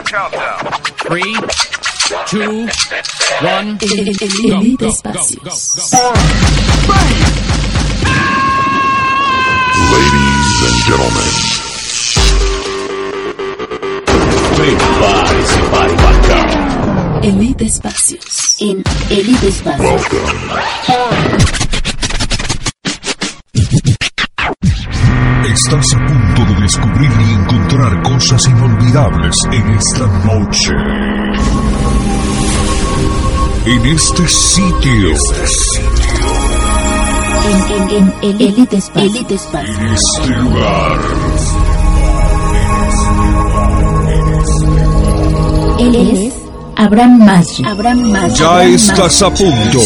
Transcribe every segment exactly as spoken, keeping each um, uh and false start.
Three, two, one, Elite Espacios. Ladies and gentlemen, prepare-se para embarcar. Elite Espacios. En Elite Espacios. Estás a punto de descubrir y encontrar cosas inolvidables en esta noche. En este sitio. Este sitio. En, en, en el Elite Espacios. Elite Espacios. En este lugar. Él es Abraham Maggi. Abraham Maggi. Ya Abraham estás Maggi. a punto.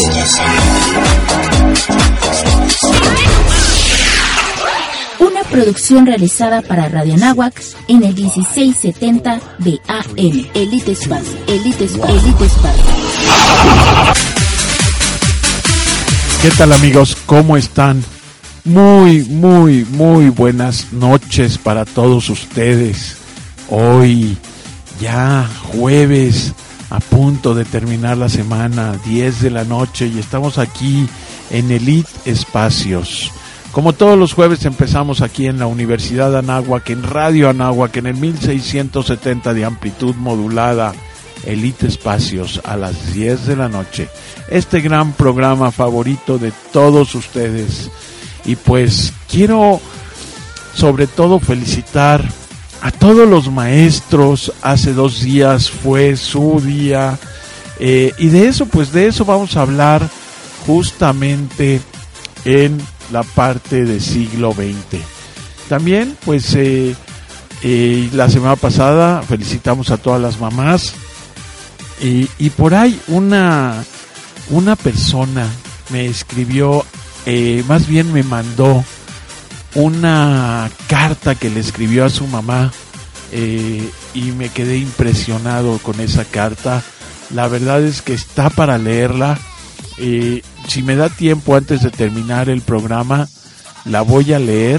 Una producción realizada para Radio Anáhuac en el dieciséis setenta de A M. Elite Espacio. Elite Espacio. Elite Espacio. ¿Qué tal, amigos? ¿Cómo están? Muy, muy, muy buenas noches para todos ustedes. Hoy ya jueves, a punto de terminar la semana, diez de la noche, y estamos aquí en Elite Espacios. Como todos los jueves empezamos aquí en la Universidad Anáhuac, en Radio Anáhuac, en el mil seiscientos setenta de amplitud modulada, Elite Espacios, a las diez de la noche. Este gran programa favorito de todos ustedes. Y pues quiero sobre todo felicitar a todos los maestros. Hace dos días fue su día. Eh, y de eso, pues de eso vamos a hablar justamente en la parte del siglo veinte. También, pues, eh, eh, la semana pasada felicitamos a todas las mamás. Y, y por ahí una, una persona me escribió, eh, más bien me mandó una carta que le escribió a su mamá, eh, y me quedé impresionado con esa carta. La verdad es que está para leerla. Eh, si me da tiempo antes de terminar el programa, la voy a leer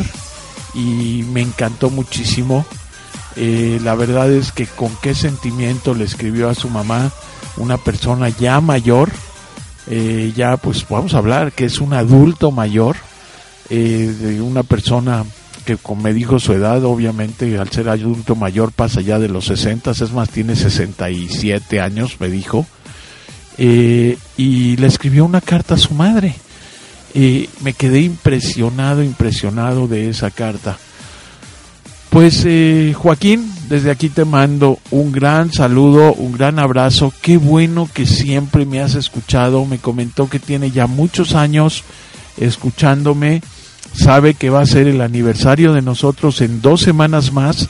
y me encantó muchísimo. Eh, la verdad es que con qué sentimiento le escribió a su mamá, una persona ya mayor, eh, ya pues vamos a hablar que es un adulto mayor, eh, de una persona que, como me dijo su edad, obviamente al ser adulto mayor pasa ya de los sesenta, es más, tiene sesenta y siete años, me dijo. Eh, y le escribió una carta a su madre. Eh, me quedé impresionado, impresionado de esa carta. Pues eh, Joaquín, desde aquí te mando un gran saludo, un gran abrazo. Qué bueno que siempre me has escuchado. Me comentó que tiene ya muchos años escuchándome. Sabe que va a ser el aniversario de nosotros en dos semanas más.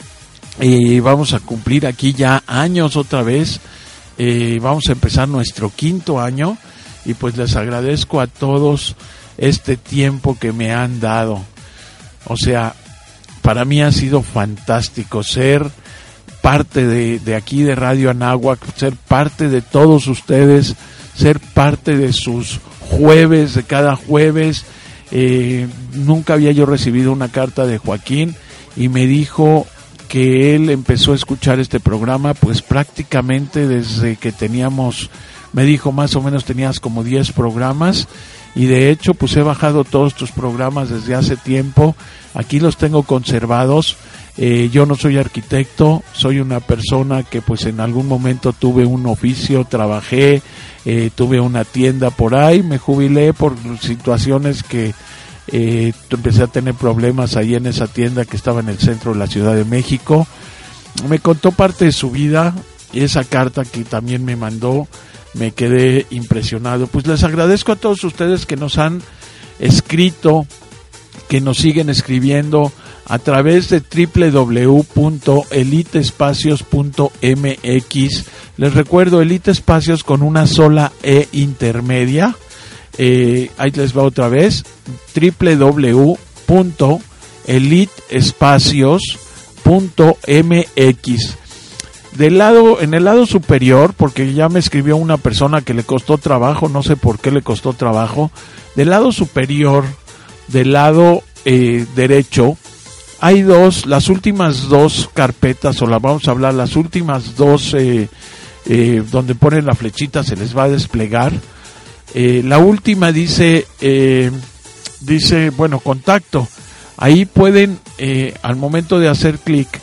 Eh, vamos a cumplir aquí ya años otra vez. Eh, vamos a empezar nuestro quinto año y pues les agradezco a todos este tiempo que me han dado. O sea, para mí ha sido fantástico ser parte de, de aquí de Radio Anáhuac, ser parte de todos ustedes, ser parte de sus jueves, de cada jueves. Eh, nunca había yo recibido una carta de Joaquín y me dijo que él empezó a escuchar este programa pues prácticamente desde que teníamos, me dijo más o menos tenías como diez programas, y de hecho pues he bajado todos tus programas desde hace tiempo, aquí los tengo conservados. Eh, yo no soy arquitecto, soy una persona que pues en algún momento tuve un oficio, trabajé, eh, tuve una tienda por ahí, me jubilé por situaciones que Eh, empecé a tener problemas ahí en esa tienda que estaba en el centro de la Ciudad de México. Me contó parte de su vida y esa carta que también me mandó, me quedé impresionado. Pues les agradezco a todos ustedes que nos han escrito, que nos siguen escribiendo a través de doble u doble u doble u punto elite espacios punto m x. Les recuerdo, Elite Espacios con una sola E intermedia. Eh, ahí les va otra vez, doble u doble u doble u punto elite espacios punto m x. Del lado, en el lado superior, porque ya me escribió una persona que le costó trabajo, no sé por qué le costó trabajo, del lado superior, del lado eh, derecho, hay dos, las últimas dos carpetas, o las vamos a hablar, las últimas dos eh, eh, donde ponen la flechita se les va a desplegar. Eh, la última dice, eh, dice, bueno, contacto. Ahí pueden, eh, al momento de hacer clic,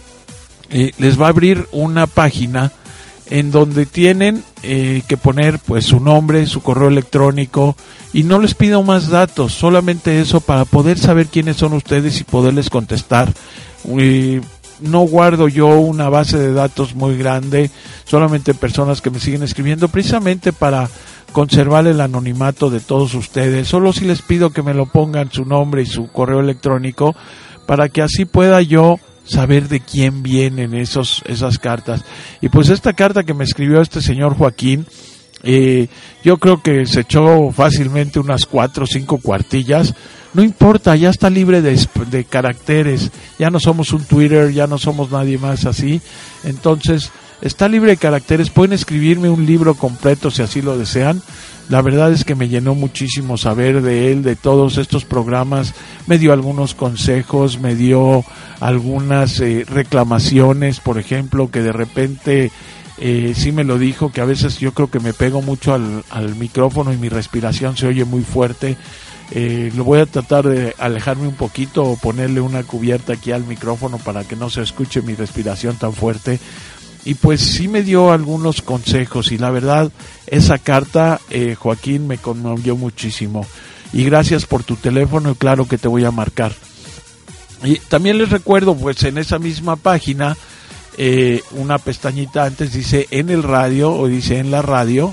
eh, les va a abrir una página en donde tienen eh, que poner pues su nombre, su correo electrónico, y no les pido más datos, solamente eso para poder saber quiénes son ustedes y poderles contestar. Eh, no guardo yo una base de datos muy grande, solamente personas que me siguen escribiendo, precisamente para conservar el anonimato de todos ustedes. Solo si les pido que me lo pongan su nombre y su correo electrónico, para que así pueda yo saber de quién vienen esos esas cartas. Y pues esta carta que me escribió este señor Joaquín, eh, yo creo que se echó fácilmente unas cuatro o cinco cuartillas. No importa, ya está libre de, de caracteres, ya no somos un Twitter, ya no somos nadie más así, entonces está libre de caracteres. Pueden escribirme un libro completo si así lo desean. La verdad es que me llenó muchísimo saber de él, de todos estos programas. Me dio algunos consejos, me dio algunas eh, reclamaciones, por ejemplo, que de repente eh, sí me lo dijo, que a veces yo creo que me pego mucho al, al micrófono y mi respiración se oye muy fuerte. Eh, lo voy a tratar de alejarme un poquito o ponerle una cubierta aquí al micrófono para que no se escuche mi respiración tan fuerte. Y pues sí me dio algunos consejos, y la verdad, esa carta, eh, Joaquín, me conmovió muchísimo. Y gracias por tu teléfono, y claro que te voy a marcar. Y también les recuerdo, pues en esa misma página, eh, una pestañita antes dice en el radio, o dice en la radio,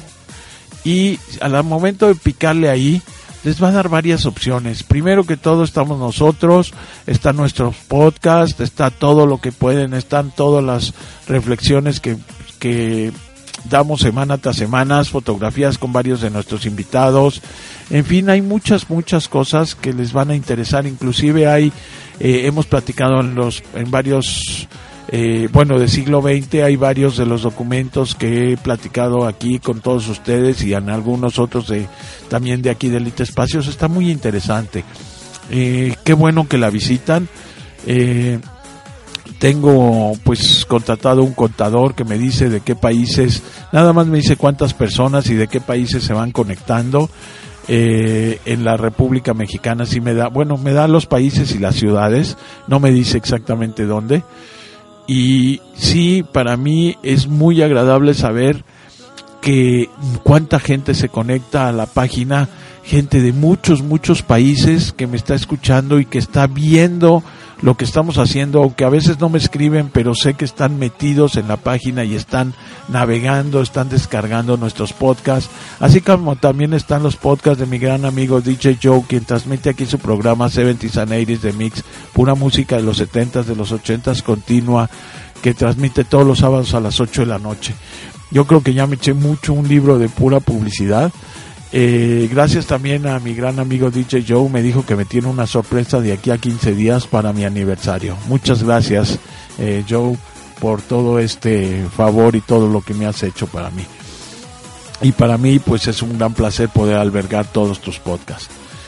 y al momento de picarle ahí, les va a dar varias opciones. Primero que todo estamos nosotros, está nuestros podcasts, está todo lo que pueden, están todas las reflexiones que, que damos semana tras semana, fotografías con varios de nuestros invitados. En fin, hay muchas, muchas cosas que les van a interesar. Inclusive hay, eh, hemos platicado en los, en varios... Eh, bueno, de siglo veinte hay varios de los documentos que he platicado aquí con todos ustedes, y en algunos otros de también de aquí de Elite Espacios. Está muy interesante. Eh, qué bueno que la visitan. Eh, tengo pues contratado un contador que me dice de qué países, nada más me dice cuántas personas y de qué países se van conectando. Eh, en la República Mexicana sí me da, bueno, me da los países y las ciudades, no me dice exactamente dónde. Y sí, para mí es muy agradable saber que cuánta gente se conecta a la página, gente de muchos, muchos países que me está escuchando y que está viendo lo que estamos haciendo, aunque a veces no me escriben, pero sé que están metidos en la página y están navegando, están descargando nuestros podcasts, así como también están los podcasts de mi gran amigo D J Joe, quien transmite aquí su programa seventies and eighties de Mix, pura música de los setentas, de los ochentas continua, que transmite todos los sábados a las ocho de la noche. Yo creo que ya me eché mucho un libro de pura publicidad. Eh, gracias también a mi gran amigo D J Joe, me dijo que me tiene una sorpresa de aquí a quince días para mi aniversario. Muchas gracias, eh, Joe, por todo este favor y todo lo que me has hecho para mí. Y para mí, pues es un gran placer poder albergar todos tus podcasts.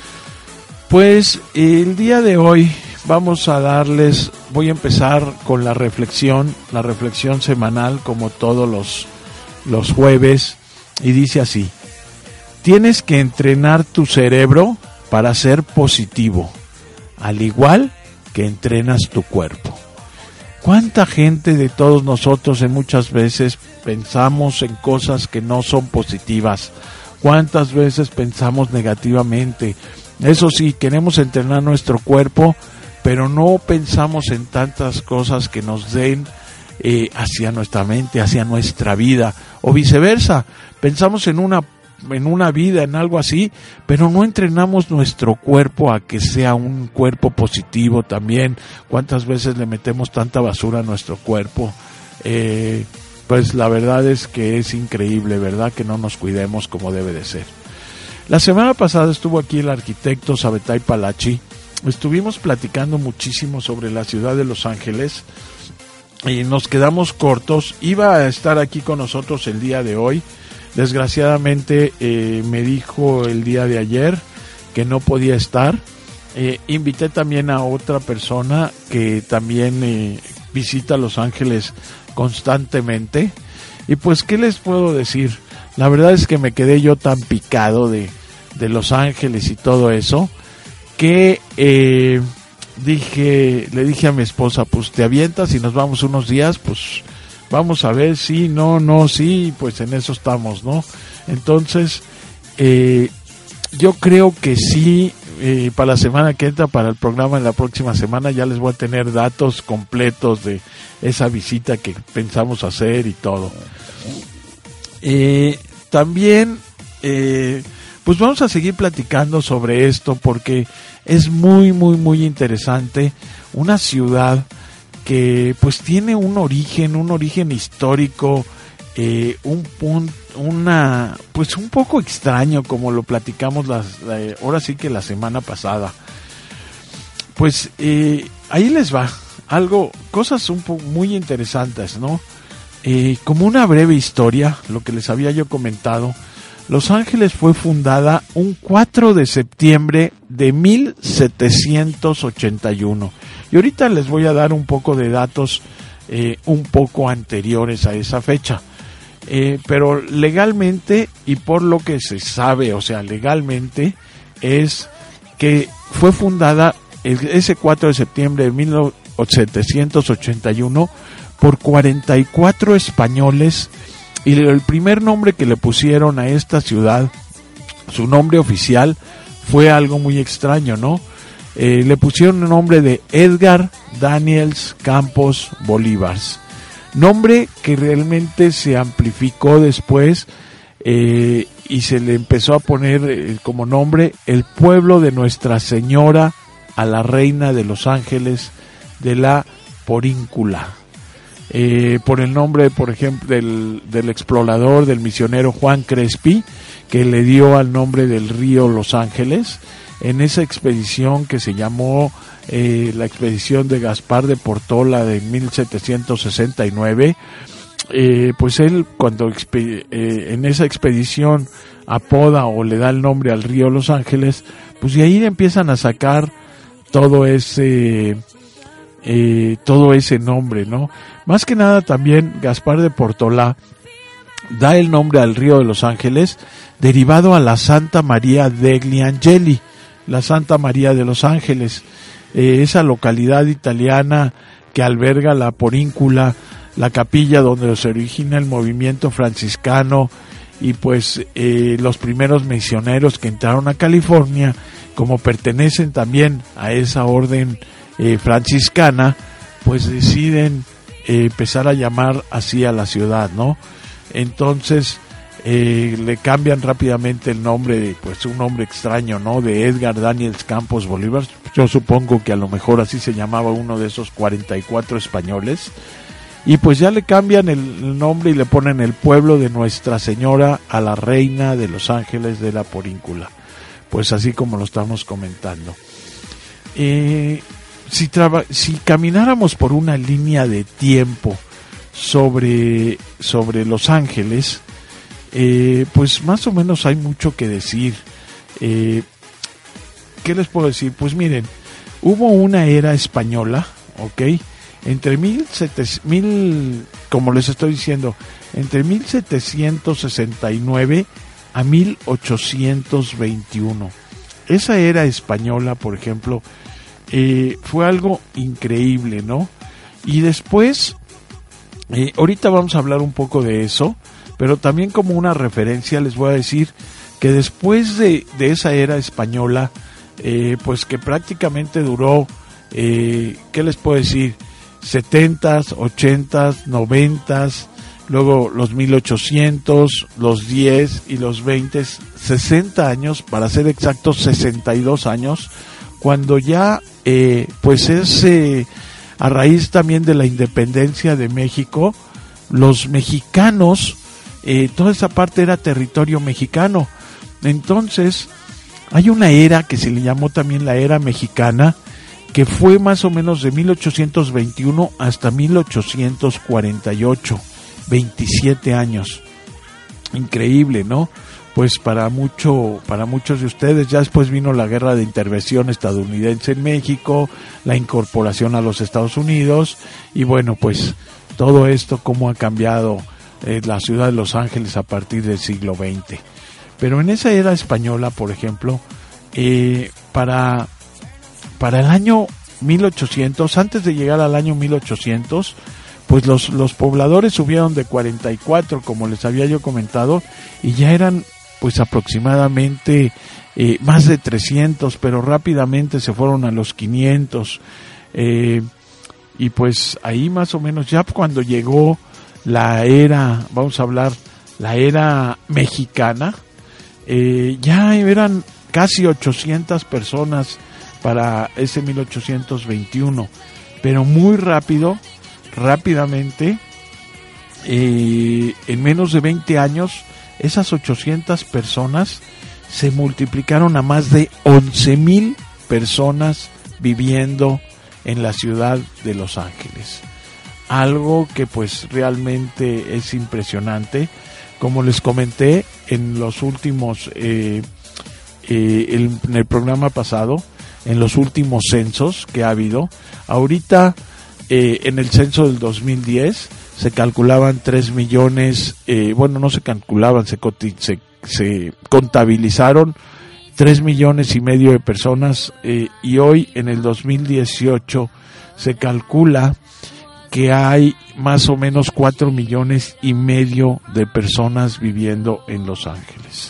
Pues el día de hoy vamos a darles, voy a empezar con la reflexión, la reflexión semanal como todos los, los jueves, y dice así: tienes que entrenar tu cerebro para ser positivo, al igual que entrenas tu cuerpo. ¿Cuánta gente de todos nosotros en muchas veces pensamos en cosas que no son positivas? ¿Cuántas veces pensamos negativamente? Eso sí, queremos entrenar nuestro cuerpo, pero no pensamos en tantas cosas que nos den eh, hacia nuestra mente, hacia nuestra vida, o viceversa. Pensamos en una en una vida, en algo así, pero no entrenamos nuestro cuerpo a que sea un cuerpo positivo también. ¿Cuántas veces le metemos tanta basura a nuestro cuerpo? Eh, pues la verdad es que es increíble, ¿verdad? Que no nos cuidemos como debe de ser. La semana pasada estuvo aquí el arquitecto Sabetay Palachi. Estuvimos platicando muchísimo sobre la ciudad de Los Ángeles y nos quedamos cortos. Iba a estar aquí con nosotros el día de hoy. Desgraciadamente eh, me dijo el día de ayer que no podía estar, Eh, invité también a otra persona que también eh, visita Los Ángeles constantemente. Y pues, ¿qué les puedo decir? La verdad es que me quedé yo tan picado de, de Los Ángeles y todo eso, que eh, dije, le dije a mi esposa, pues te avientas y nos vamos unos días, pues vamos a ver, sí, no, no, sí, pues en eso estamos, ¿no? Entonces, eh, yo creo que sí, eh, para la semana que entra, para el programa en la próxima semana, ya les voy a tener datos completos de esa visita que pensamos hacer y todo. Eh, también, eh, pues vamos a seguir platicando sobre esto porque es muy, muy, muy interesante. Una ciudad que pues tiene un origen, un origen histórico, eh, un punto, una, pues un poco extraño, como lo platicamos las, la, ahora sí que la semana pasada. Pues eh, ahí les va algo, cosas un poco muy interesantes, ¿no? Eh, como una breve historia, lo que les había yo comentado, Los Ángeles fue fundada un cuatro de septiembre de mil setecientos ochenta y uno. Y ahorita les voy a dar un poco de datos eh, un poco anteriores a esa fecha. Eh, pero legalmente y por lo que se sabe, o sea, legalmente, es que fue fundada el, ese cuatro de septiembre de mil setecientos ochenta y uno por cuarenta y cuatro españoles, y el primer nombre que le pusieron a esta ciudad, su nombre oficial, fue algo muy extraño, ¿no? Eh, le pusieron el nombre de Edgar Daniels Campos Bolívar, nombre que realmente se amplificó después eh, y se le empezó a poner eh, como nombre el pueblo de Nuestra Señora a la Reina de Los Ángeles de la Poríncula. Eh, por el nombre, por ejemplo, del, del explorador, del misionero Juan Crespi, que le dio al nombre del río Los Ángeles, en esa expedición que se llamó eh, la expedición de Gaspar de Portola de mil setecientos sesenta y nueve, eh, pues él cuando expe- eh, en esa expedición apoda o le da el nombre al río Los Ángeles, pues de ahí empiezan a sacar todo ese... Eh, todo ese nombre, ¿no? Más que nada también Gaspar de Portola da el nombre al río de Los Ángeles derivado a la Santa María degli Angeli, la Santa María de Los Ángeles, eh, esa localidad italiana que alberga la Poríncula, la capilla donde se origina el movimiento franciscano y pues eh, los primeros misioneros que entraron a California, como pertenecen también a esa orden Eh, franciscana, pues deciden eh, empezar a llamar así a la ciudad, ¿no? Entonces eh, le cambian rápidamente el nombre, de, pues un nombre extraño, ¿no? De Edgar Daniels Campos Bolívar. Yo supongo que a lo mejor así se llamaba uno de esos cuarenta y cuatro españoles. Y pues ya le cambian el, el nombre y le ponen el pueblo de Nuestra Señora a la Reina de Los Ángeles de la Poríncula. Pues así como lo estamos comentando. Eh... Si, traba, si camináramos por una línea de tiempo sobre, sobre Los Ángeles, eh, pues más o menos hay mucho que decir. Eh, ¿Qué les puedo decir? Pues miren, hubo una era española, ¿ok? Entre mil, mil, como les estoy diciendo, entre mil setecientos sesenta y nueve a mil ochocientos veintiuno. Esa era española, por ejemplo, Eh, fue algo increíble, ¿no? Y después, eh, ahorita vamos a hablar un poco de eso, pero también como una referencia les voy a decir que después de, de esa era española, eh, pues que prácticamente duró, eh, ¿qué les puedo decir? setentas, ochentas, noventas, luego los mil ochocientos, los diez y los veinte, sesenta años, para ser exactos sesenta y dos años, cuando ya eh, pues es eh, a raíz también de la independencia de México, los mexicanos, eh, toda esa parte era territorio mexicano. Entonces hay una era que se le llamó también la era mexicana, que fue más o menos de mil ochocientos veintiuno hasta mil ochocientos cuarenta y ocho, veintisiete años. Increíble, ¿no? pues para mucho, para muchos de ustedes. Ya después vino la guerra de intervención estadounidense en México, la incorporación a los Estados Unidos, y bueno, pues todo esto cómo ha cambiado eh, la ciudad de Los Ángeles a partir del siglo veinte. Pero en esa era española, por ejemplo, eh, para, para el año mil ochocientos, antes de llegar al año mil ochocientos, pues los, los pobladores subieron de cuarenta y cuatro, como les había yo comentado, y ya eran pues aproximadamente eh, más de trescientos, pero rápidamente se fueron a los quinientos, eh, y pues ahí más o menos ya cuando llegó la era, vamos a hablar, la era mexicana, eh, ya eran casi ochocientas personas para ese mil ochocientos veintiuno, pero muy rápido, rápidamente, eh, en menos de veinte años, esas ochocientas personas se multiplicaron a más de once mil personas viviendo en la ciudad de Los Ángeles. Algo que pues realmente es impresionante. Como les comenté en los últimos, eh, eh, el, en el programa pasado, en los últimos censos que ha habido, ahorita eh, en el censo del dos mil diez se calculaban tres millones, eh, bueno, no se calculaban, se, se, se contabilizaron tres millones y medio de personas, eh, y hoy en el dos mil dieciocho se calcula que hay más o menos cuatro millones y medio de personas viviendo en Los Ángeles.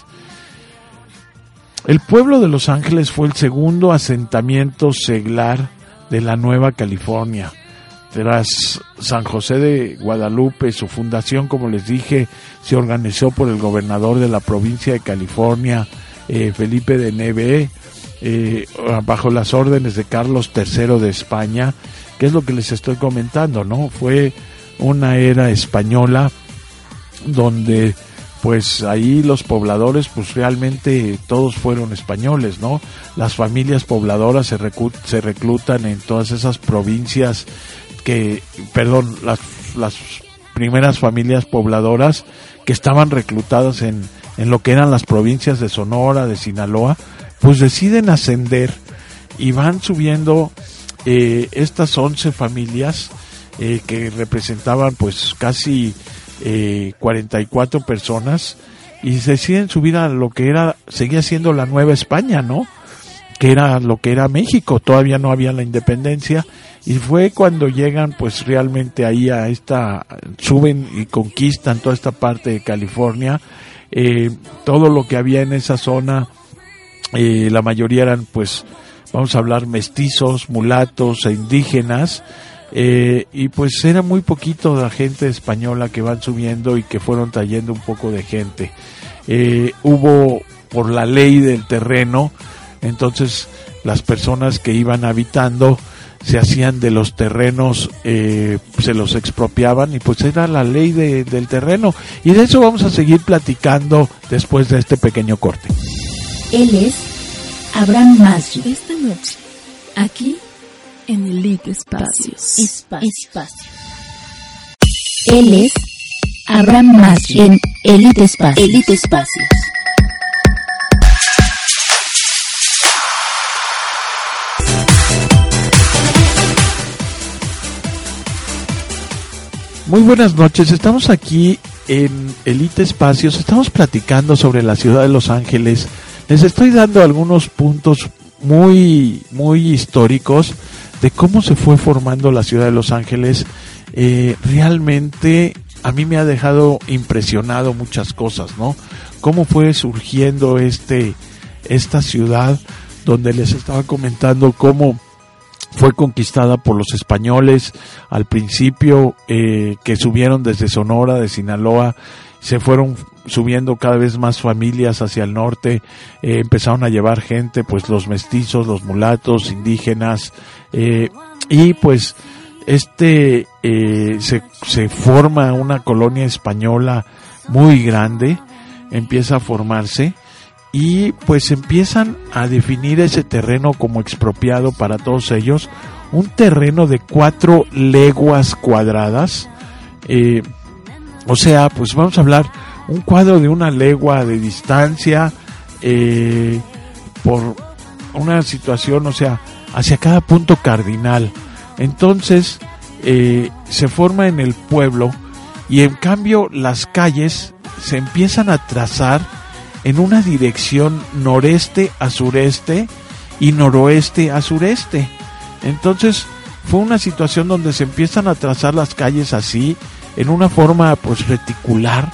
El pueblo de Los Ángeles fue el segundo asentamiento seglar de la Nueva California. Tras San José de Guadalupe, su fundación, como les dije, se organizó por el gobernador de la provincia de California, eh, Felipe de Neve, eh, bajo las órdenes de Carlos tercero de España, que es lo que les estoy comentando, ¿no? Fue una era española donde pues ahí los pobladores pues realmente todos fueron españoles, ¿no? Las familias pobladoras se, recu- se reclutan en todas esas provincias que, perdón, las, las primeras familias pobladoras que estaban reclutadas en, en lo que eran las provincias de Sonora, de Sinaloa, pues deciden ascender y van subiendo eh, estas once familias eh, que representaban pues casi eh, cuarenta y cuatro personas, y deciden subir a lo que era, seguía siendo la Nueva España, ¿no? Que era lo que era México, todavía no había la independencia, y fue cuando llegan pues realmente ahí a esta, suben y conquistan toda esta parte de California, eh, todo lo que había en esa zona, eh, la mayoría eran pues, vamos a hablar mestizos, mulatos e indígenas, eh, y pues era muy poquito de la gente española que van subiendo y que fueron trayendo un poco de gente. Eh, hubo por la ley del terreno, entonces las personas que iban habitando se hacían de los terrenos, eh, se los expropiaban, y pues era la ley de, del terreno, y de eso vamos a seguir platicando después de este pequeño corte. Él es Abraham Masri. Esta noche, aquí en Elite Espacios. Espacio. Espacio. Él es Abraham Masri en Elite Espacios. Elite Espacios. Muy buenas noches, estamos aquí en Elite Espacios, estamos platicando sobre la ciudad de Los Ángeles. Les estoy dando algunos puntos muy, muy históricos de cómo se fue formando la ciudad de Los Ángeles. Eh, realmente a mí me ha dejado impresionado muchas cosas, ¿no? Cómo fue surgiendo este, esta ciudad, donde les estaba comentando cómo fue conquistada por los españoles al principio, eh, que subieron desde Sonora, de Sinaloa, se fueron subiendo cada vez más familias hacia el norte, eh, empezaron a llevar gente, pues los mestizos, los mulatos, indígenas, eh, y pues este eh, se, se forma una colonia española muy grande, empieza a formarse, y pues empiezan a definir ese terreno como expropiado para todos ellos, un terreno de cuatro leguas cuadradas, eh, o sea, pues vamos a hablar un cuadro de una legua de distancia, eh, por una situación, o sea, hacia cada punto cardinal. Entonces, eh, se forma en el pueblo, y en cambio las calles se empiezan a trazar en una dirección noreste a sureste y noroeste a sureste. Entonces fue una situación donde se empiezan a trazar las calles así, en una forma pues reticular,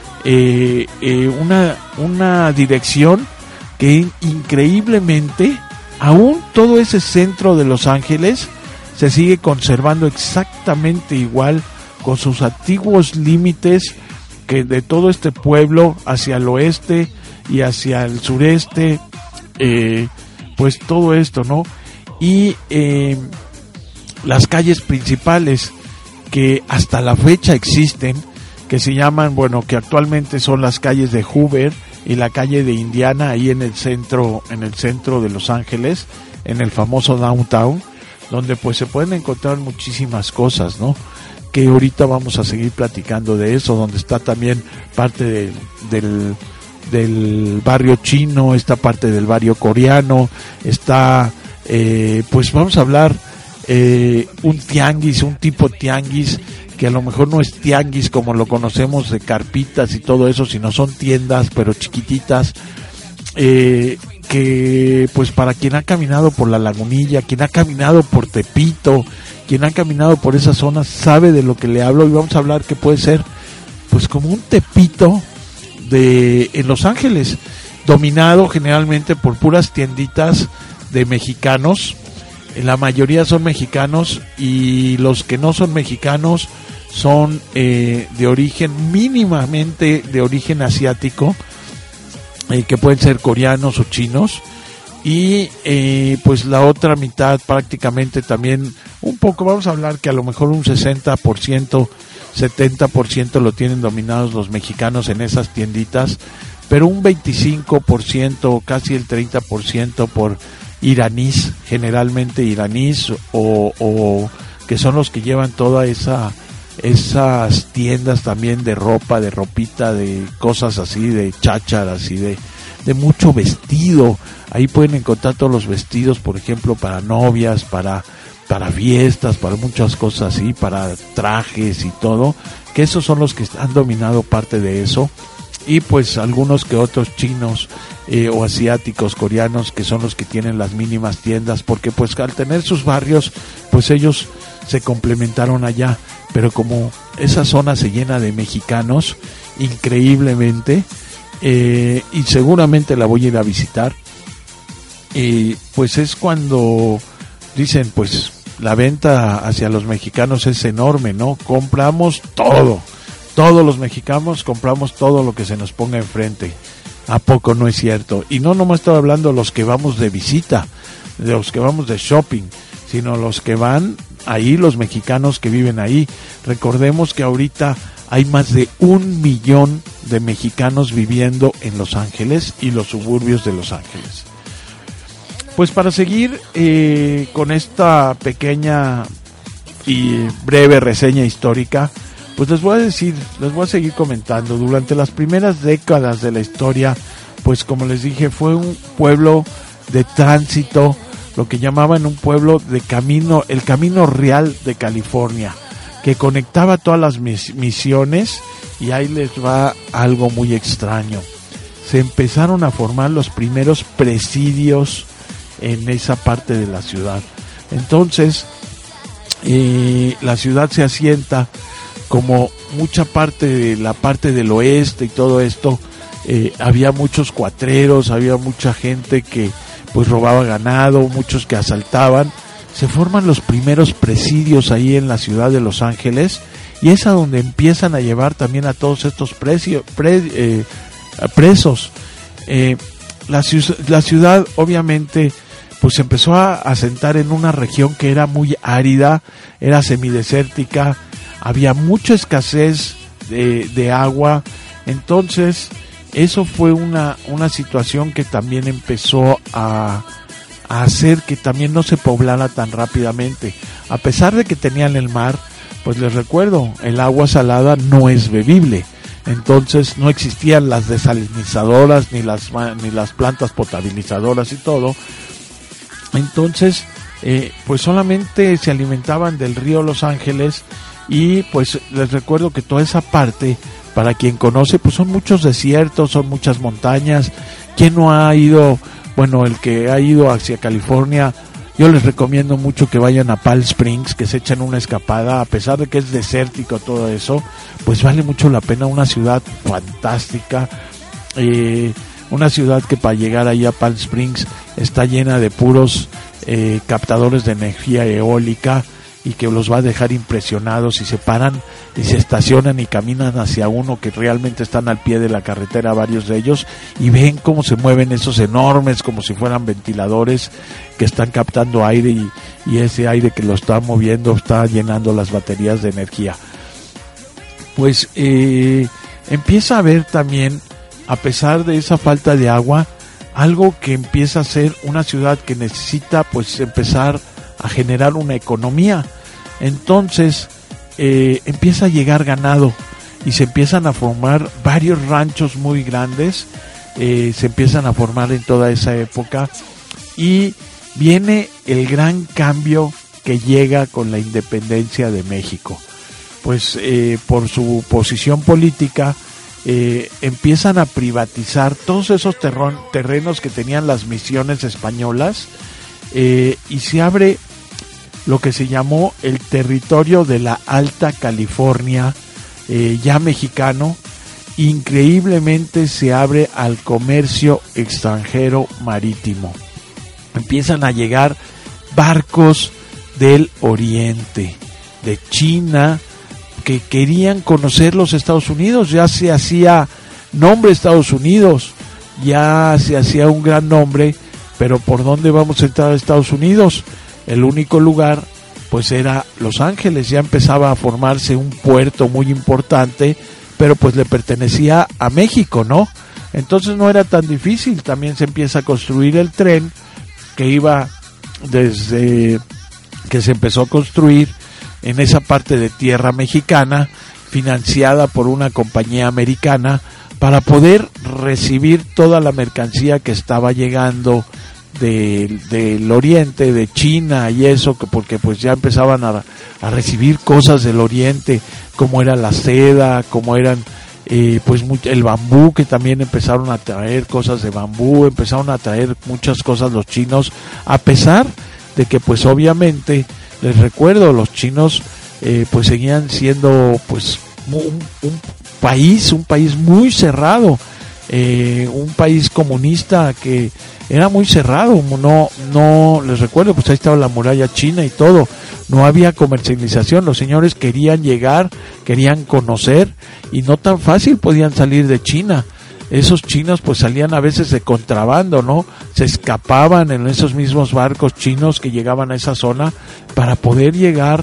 eh, eh, una, una dirección que increíblemente aún todo ese centro de Los Ángeles se sigue conservando exactamente igual, con sus antiguos límites, que de todo este pueblo hacia el oeste y hacia el sureste, eh, pues todo esto, ¿no? Y eh, las calles principales que hasta la fecha existen, que se llaman, bueno, que actualmente son las calles de Hoover y la calle de Indiana, ahí en el centro, en el centro de Los Ángeles, en el famoso downtown, donde pues se pueden encontrar muchísimas cosas, ¿no? Que ahorita vamos a seguir platicando de eso, donde está también parte de, del, del barrio chino, esta parte del barrio coreano, está, eh, pues vamos a hablar, eh, un tianguis, un tipo tianguis, que a lo mejor no es tianguis como lo conocemos de carpitas y todo eso, sino son tiendas, pero chiquititas, eh, que pues para quien ha caminado por la Lagunilla, quien ha caminado por Tepito, quien ha caminado por esa zona sabe de lo que le hablo, y vamos a hablar que puede ser pues como un Tepito de en Los Ángeles, dominado generalmente por puras tienditas de mexicanos. La mayoría son mexicanos, y los que no son mexicanos son eh, de origen, mínimamente de origen asiático, eh, que pueden ser coreanos o chinos, y eh, pues la otra mitad prácticamente también un poco, vamos a hablar que a lo mejor un sesenta por ciento, setenta por ciento lo tienen dominados los mexicanos en esas tienditas, pero un veinticinco por ciento, casi el treinta por ciento por iraníes, generalmente iraníes, o, o que son los que llevan toda esa esas tiendas también de ropa, de ropita, de cosas así, de chácharas y de, de mucho vestido. Ahí pueden encontrar todos los vestidos, por ejemplo, para novias, para, para fiestas, para muchas cosas así, para trajes y todo, que esos son los que han dominado parte de eso. Y pues algunos que otros chinos eh, o asiáticos, coreanos, que son los que tienen las mínimas tiendas, porque pues al tener sus barrios, pues ellos se complementaron allá. Pero como esa zona se llena de mexicanos, increíblemente, eh, y seguramente la voy a ir a visitar, eh, pues es cuando dicen, pues la venta hacia los mexicanos es enorme, ¿no? Compramos todo. Todos los mexicanos compramos todo lo que se nos ponga enfrente. ¿A poco no es cierto? Y no nomás estoy hablando de los que vamos de visita, de los que vamos de shopping, sino los que van ahí, los mexicanos que viven ahí. Recordemos que ahorita hay más de un millón de mexicanos viviendo en Los Ángeles y los suburbios de Los Ángeles. Pues para seguir eh, con esta pequeña y breve reseña histórica, pues les voy a decir, les voy a seguir comentando. Durante las primeras décadas de la historia, pues como les dije, fue un pueblo de tránsito, lo que llamaban un pueblo de camino, el camino real de California, que conectaba todas las mis- misiones, y ahí les va algo muy extraño. Se empezaron a formar los primeros presidios en esa parte de la ciudad. Entonces, eh, la ciudad se asienta, como mucha parte de la parte del oeste y todo esto, eh, había muchos cuatreros, había mucha gente que pues robaba ganado, muchos que asaltaban. Se forman los primeros presidios ahí en la ciudad de Los Ángeles, y es a donde empiezan a llevar también a todos estos precio, pre, eh, presos. Eh, la, la ciudad obviamente pues empezó a asentar en una región que era muy árida, era semidesértica, había mucha escasez de, de agua. Entonces eso fue una, una situación que también empezó a, a hacer que también no se poblara tan rápidamente. A pesar de que tenían el mar, pues les recuerdo, el agua salada no es bebible. Entonces no existían las desalinizadoras ni las ni las plantas potabilizadoras y todo. Entonces eh, pues solamente se alimentaban del río Los Ángeles. Y pues les recuerdo que toda esa parte, para quien conoce, pues son muchos desiertos, son muchas montañas. ¿Quién no ha ido? Bueno, el que ha ido hacia California, yo les recomiendo mucho que vayan a Palm Springs, que se echen una escapada, a pesar de que es desértico todo eso, pues vale mucho la pena. Una ciudad fantástica, eh, una ciudad que para llegar ahí a Palm Springs está llena de puros eh, captadores de energía eólica, y que los va a dejar impresionados, y se paran y se estacionan y caminan hacia uno, que realmente están al pie de la carretera varios de ellos, y ven cómo se mueven esos enormes, como si fueran ventiladores que están captando aire, y, y ese aire que lo está moviendo está llenando las baterías de energía. Pues eh, empieza a haber también, a pesar de esa falta de agua, algo que empieza a ser una ciudad que necesita pues empezar a generar una economía. Entonces eh, empieza a llegar ganado y se empiezan a formar varios ranchos muy grandes, eh, se empiezan a formar en toda esa época, y viene el gran cambio que llega con la independencia de México. Pues eh, por su posición política eh, empiezan a privatizar todos esos terron, terrenos que tenían las misiones españolas, eh, y se abre lo que se llamó el territorio de la Alta California, eh, ya mexicano. Increíblemente se abre al comercio extranjero marítimo. Empiezan a llegar barcos del Oriente, de China, que querían conocer los Estados Unidos. Ya se hacía nombre Estados Unidos, ya se hacía un gran nombre, pero ¿por dónde vamos a entrar a Estados Unidos? El único lugar pues era Los Ángeles. Ya empezaba a formarse un puerto muy importante, pero pues le pertenecía a México, ¿no? Entonces no era tan difícil. También se empieza a construir el tren, que iba desde que se empezó a construir en esa parte de tierra mexicana, financiada por una compañía americana, para poder recibir toda la mercancía que estaba llegando del, del Oriente, de China y eso, que porque pues ya empezaban a, a recibir cosas del Oriente, como era la seda, como eran eh, pues el bambú, que también empezaron a traer cosas de bambú, empezaron a traer muchas cosas los chinos, a pesar de que pues obviamente, les recuerdo, los chinos eh, pues seguían siendo pues un, un país, un país muy cerrado, eh, un país comunista que era muy cerrado. No, no, les recuerdo, pues ahí estaba la muralla china y todo, no había comercialización, los señores querían llegar, querían conocer, y no tan fácil podían salir de China. Esos chinos pues salían a veces de contrabando, ¿no? Se escapaban en esos mismos barcos chinos que llegaban a esa zona para poder llegar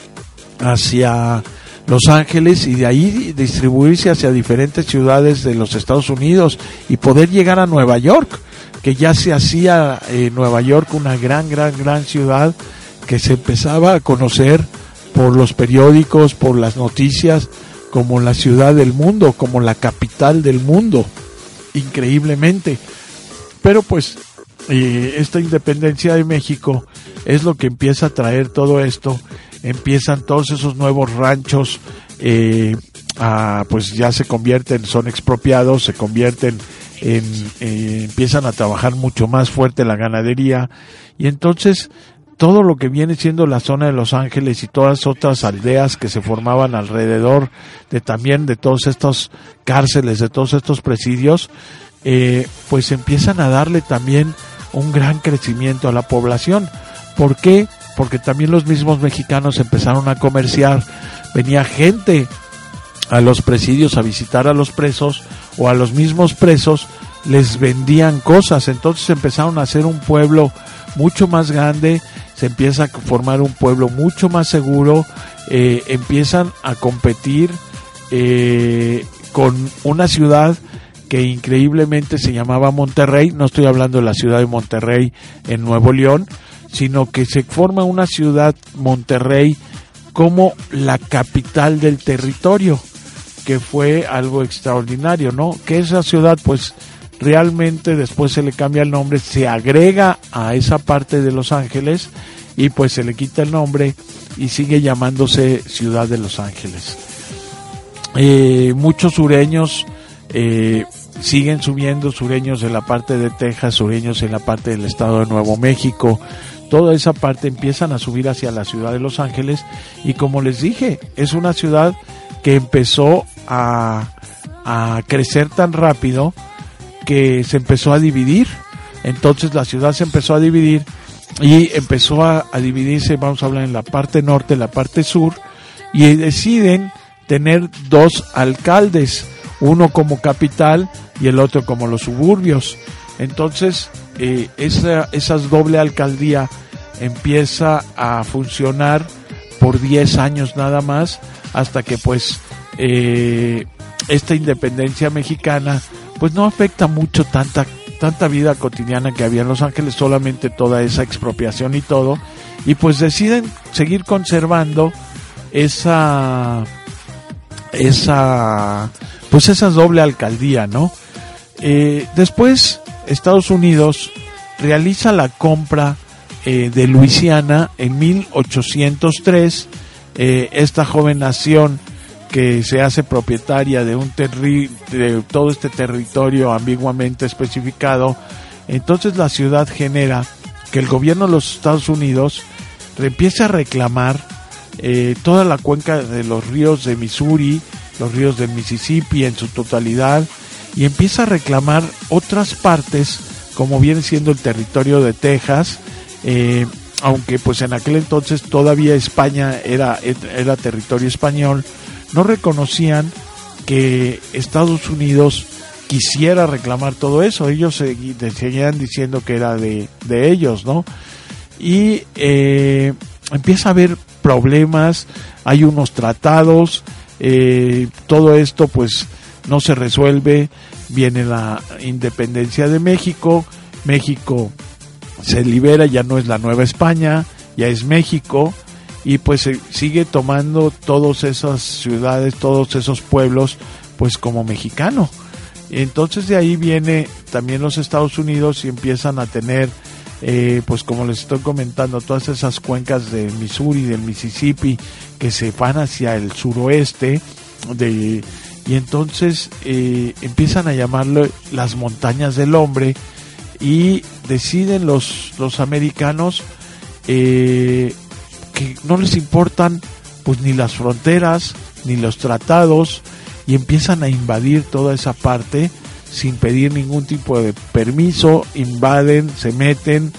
hacia Los Ángeles y de ahí distribuirse hacia diferentes ciudades de los Estados Unidos y poder llegar a Nueva York, que ya se hacía eh, Nueva York una gran, gran, gran ciudad que se empezaba a conocer por los periódicos, por las noticias, como la ciudad del mundo, como la capital del mundo, increíblemente. Pero pues eh, esta independencia de México es lo que empieza a traer todo esto. Empiezan todos esos nuevos ranchos, eh, a, pues ya se convierten, son expropiados, se convierten en, eh, empiezan a trabajar mucho más fuerte la ganadería, y entonces todo lo que viene siendo la zona de Los Ángeles y todas otras aldeas que se formaban alrededor de también de todos estos cárceles, de todos estos presidios, eh, pues empiezan a darle también un gran crecimiento a la población. ¿Por qué? Porque también los mismos mexicanos empezaron a comerciar, venía gente a los presidios a visitar a los presos, o a los mismos presos les vendían cosas, entonces empezaron a hacer un pueblo mucho más grande, se empieza a formar un pueblo mucho más seguro, eh, empiezan a competir eh, con una ciudad que increíblemente se llamaba Monterrey. No estoy hablando de la ciudad de Monterrey en Nuevo León, sino que se forma una ciudad, Monterrey, como la capital del territorio. que fue algo extraordinario, ¿no? Que esa ciudad, pues, realmente después se le cambia el nombre, se agrega a esa parte de Los Ángeles y pues se le quita el nombre y sigue llamándose Ciudad de Los Ángeles. Eh, muchos sureños eh, siguen subiendo, sureños de la parte de Texas, sureños en la parte del estado de Nuevo México, toda esa parte empiezan a subir hacia la ciudad de Los Ángeles y como les dije, es una ciudad que empezó a, a crecer tan rápido que se empezó a dividir. Entonces la ciudad se empezó a dividir y empezó a, a dividirse, vamos a hablar en la parte norte, la parte sur, y deciden tener dos alcaldes, uno como capital y el otro como los suburbios. Entonces eh, esa esas doble alcaldía empieza a funcionar por diez años nada más, hasta que pues eh, esta independencia mexicana pues no afecta mucho tanta tanta vida cotidiana que había en Los Ángeles, solamente toda esa expropiación y todo, y pues deciden seguir conservando esa esa pues esa doble alcaldía, ¿no? Eh, después Estados Unidos realiza la compra eh, de Luisiana en mil ochocientos tres, eh, esta joven nación que se hace propietaria de un terri de todo este territorio ambiguamente especificado. Entonces la ciudad genera que el gobierno de los Estados Unidos empiece a reclamar eh, toda la cuenca de los ríos de Missouri, los ríos del Mississippi en su totalidad, y empieza a reclamar otras partes como viene siendo el territorio de Texas, eh, aunque pues en aquel entonces todavía España era, era territorio español. No reconocían que Estados Unidos quisiera reclamar todo eso. Ellos seguían diciendo que era de, de ellos, ¿no? Y eh, empieza a haber problemas, hay unos tratados, eh, todo esto pues no se resuelve. Viene la independencia de México, México se libera, ya no es la Nueva España, ya es México. Y pues se sigue tomando todas esas ciudades, todos esos pueblos, pues como mexicano. Entonces de ahí viene también los Estados Unidos y empiezan a tener, eh, pues como les estoy comentando, todas esas cuencas de Missouri, del Mississippi, que se van hacia el suroeste, de, y entonces eh, empiezan a llamarlo las montañas del hombre, y deciden los, los americanos, eh, que no les importan pues ni las fronteras ni los tratados, y empiezan a invadir toda esa parte sin pedir ningún tipo de permiso, invaden, se meten,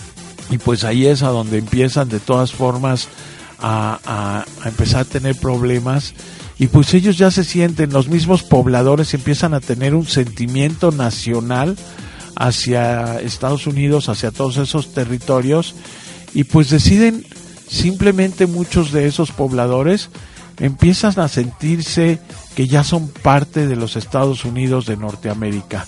y pues ahí es a donde empiezan de todas formas a, a, a empezar a tener problemas, y pues ellos ya se sienten, los mismos pobladores empiezan a tener un sentimiento nacional hacia Estados Unidos, hacia todos esos territorios, y pues deciden simplemente, muchos de esos pobladores empiezan a sentirse que ya son parte de los Estados Unidos de Norteamérica,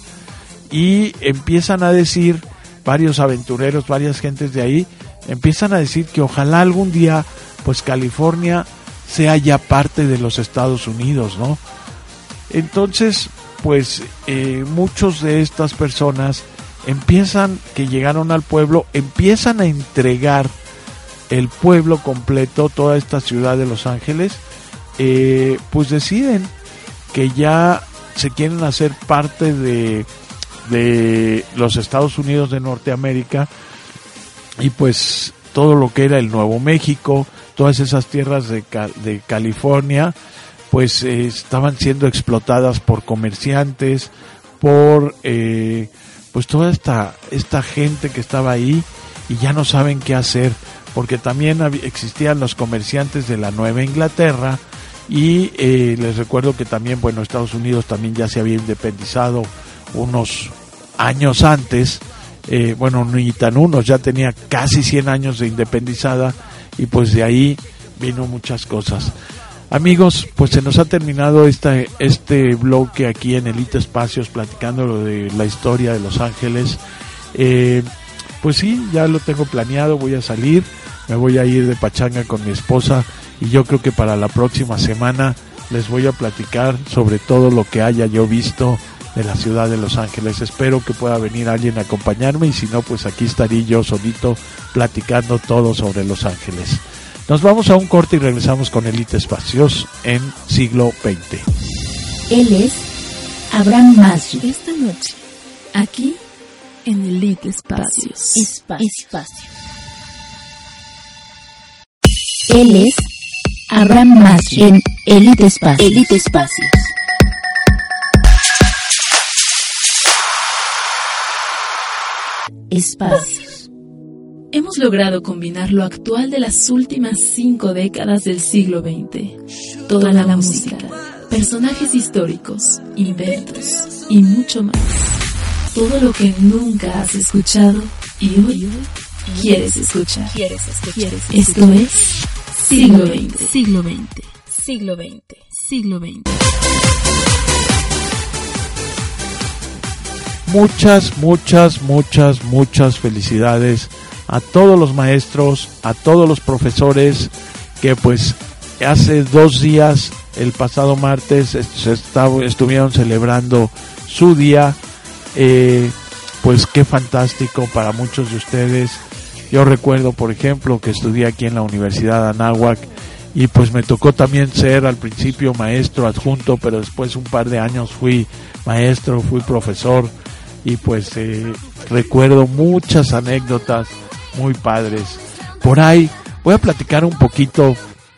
y empiezan a decir, varios aventureros, varias gentes de ahí, empiezan a decir que ojalá algún día pues California sea ya parte de los Estados Unidos, ¿no? Entonces pues eh, muchos de estas personas empiezan, que llegaron al pueblo, empiezan a entregar el pueblo completo, toda esta ciudad de Los Ángeles, eh, pues deciden que ya se quieren hacer parte de, de los Estados Unidos de Norteamérica, y pues todo lo que era el Nuevo México, todas esas tierras de, de California, pues eh, estaban siendo explotadas por comerciantes, por eh, pues toda esta esta gente que estaba ahí, y ya no saben qué hacer, porque también existían los comerciantes de la Nueva Inglaterra, y eh, les recuerdo que también, bueno, Estados Unidos también ya se había independizado unos años antes, eh, bueno, ni tan unos, ya tenía casi cien años de independizada, y pues de ahí vino muchas cosas. Amigos, pues se nos ha terminado esta, este bloque aquí en Elite Espacios, platicando lo de la historia de Los Ángeles. Eh, pues sí, ya lo tengo planeado, voy a salir, me voy a ir de pachanga con mi esposa, y yo creo que para la próxima semana les voy a platicar sobre todo lo que haya yo visto de la ciudad de Los Ángeles. Espero que pueda venir alguien a acompañarme, y si no, pues aquí estaré yo solito platicando todo sobre Los Ángeles. Nos vamos a un corte y regresamos con Elite Espacios en siglo veinte. Él es Abraham Masri. Esta noche, aquí en Elite Espacios. Espacio. Espacio. Él es Abraham Masri en Elite Espacios. Elite Espacios. Espacios. Hemos logrado combinar lo actual de las últimas cinco décadas del siglo veinte. Toda la música, personajes históricos, inventos y mucho más. Todo lo que nunca has escuchado y hoy quieres escuchar. ¿Quieres escuchar? Esto es siglo veinte. Siglo veinte. Siglo veinte. Siglo veinte. Muchas, muchas, muchas, muchas felicidades a todos los maestros, a todos los profesores que pues hace dos días, el pasado martes, se estaba, estuvieron celebrando su día. Eh, pues qué fantástico para muchos de ustedes. Yo recuerdo, por ejemplo, que estudié aquí en la Universidad de Anáhuac y pues me tocó también ser al principio maestro adjunto, pero después un par de años fui maestro, fui profesor, y pues eh, recuerdo muchas anécdotas muy padres. Por ahí voy a platicar un poquito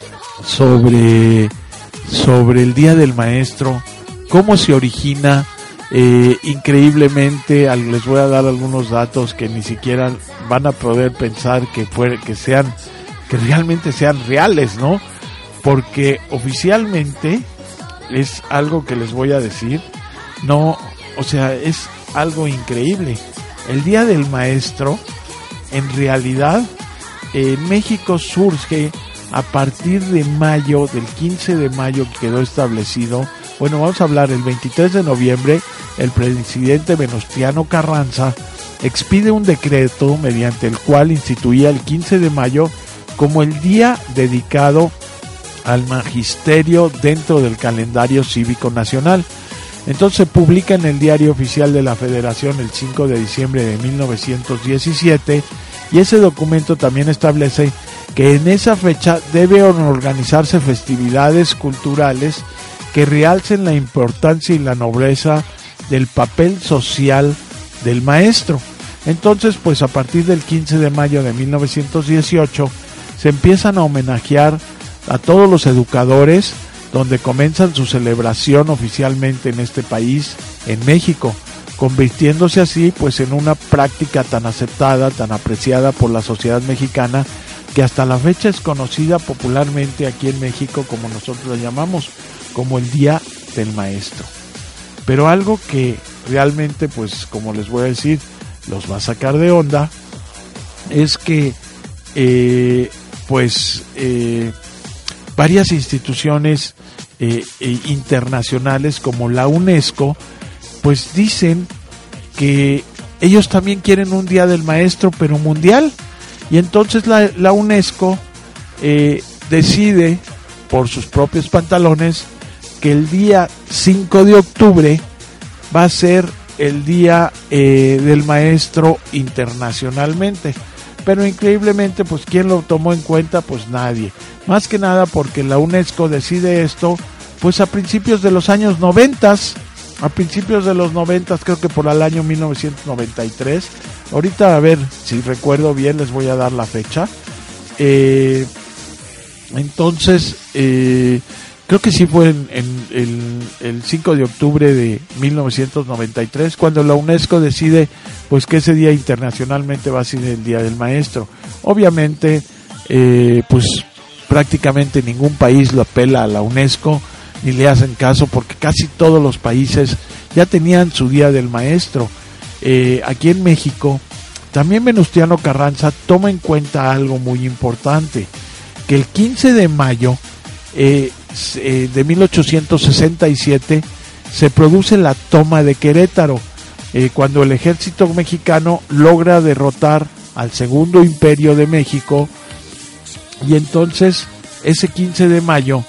sobre sobre el Día del Maestro, cómo se origina. Eh, increíblemente, les voy a dar algunos datos que ni siquiera van a poder pensar que fue, que sean, que realmente sean reales, ¿no? Porque oficialmente es algo que les voy a decir, no, o sea, es algo increíble. El Día del Maestro, en realidad, en eh, México surge a partir de mayo, del quince de mayo que quedó establecido. Bueno, vamos a hablar el veintitrés de noviembre. El presidente Venustiano Carranza expide un decreto mediante el cual instituía el quince de mayo como el día dedicado al magisterio dentro del calendario cívico nacional. Entonces se publica en el Diario Oficial de la Federación el cinco de diciembre de mil novecientos diecisiete, y ese documento también establece que en esa fecha deben organizarse festividades culturales que realcen la importancia y la nobleza del papel social del maestro. Entonces, pues a partir del quince de mayo de mil novecientos dieciocho se empiezan a homenajear a todos los educadores, donde comienzan su celebración oficialmente en este país, en México, convirtiéndose así pues en una práctica tan aceptada, tan apreciada por la sociedad mexicana, que hasta la fecha es conocida popularmente aquí en México, como nosotros la llamamos, como el Día del Maestro. Pero algo que realmente, pues como les voy a decir, los va a sacar de onda, es que eh, pues eh, varias instituciones eh, eh, internacionales como la UNESCO pues dicen que ellos también quieren un Día del Maestro, pero mundial. Y entonces la, la UNESCO eh, decide por sus propios pantalones que el día cinco de octubre va a ser el día eh, del maestro internacionalmente. Pero increíblemente, pues ¿quién lo tomó en cuenta? Pues nadie. Más que nada porque la UNESCO decide esto pues a principios de los años noventas, a principios de los noventas, creo que por el año mil novecientos noventa y tres. Ahorita, a ver si recuerdo bien, les voy a dar la fecha. Eh, entonces, eh, creo que sí fue en, en, en el cinco de octubre de mil novecientos noventa y tres cuando la UNESCO decide pues que ese día internacionalmente va a ser el Día del Maestro. Obviamente, eh, pues prácticamente ningún país lo apela a la UNESCO ni le hacen caso, porque casi todos los países ya tenían su Día del Maestro. Eh, aquí en México, también Venustiano Carranza toma en cuenta algo muy importante, que el quince de mayo eh, eh, de mil ochocientos sesenta y siete se produce la toma de Querétaro, eh, cuando el ejército mexicano logra derrotar al Segundo Imperio de México, y entonces ese quince de mayo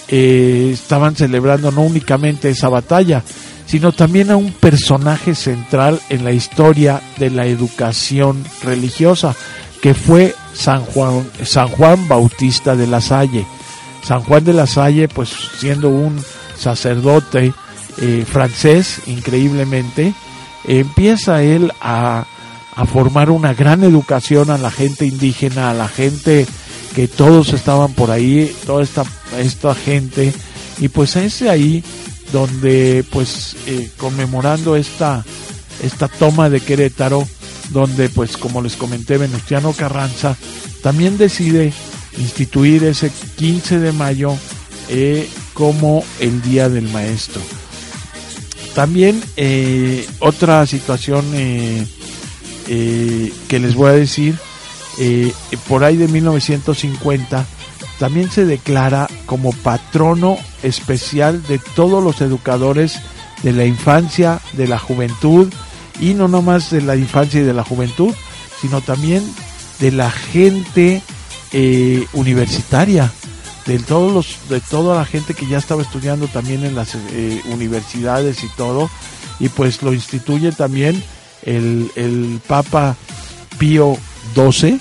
eh, estaban celebrando no únicamente esa batalla, sino también a un personaje central en la historia de la educación religiosa, que fue San Juan, San Juan Bautista de la Salle. San Juan de la Salle, pues siendo un sacerdote eh, francés, increíblemente, eh, empieza él a, a formar una gran educación a la gente indígena, a la gente que todos estaban por ahí, toda esta, esta gente, y pues es ahí donde pues eh, conmemorando esta, esta toma de Querétaro, donde pues como les comenté, Venustiano Carranza también decide instituir ese quince de mayo eh, como el Día del Maestro. También eh, otra situación eh, eh, que les voy a decir, eh, por ahí de mil novecientos cincuenta también se declara como patrono especial de todos los educadores de la infancia, de la juventud, y no nomás de la infancia y de la juventud, sino también de la gente eh, universitaria, de todos los, de toda la gente que ya estaba estudiando también en las eh, universidades y todo, y pues lo instituye también el, el Papa Pío doce,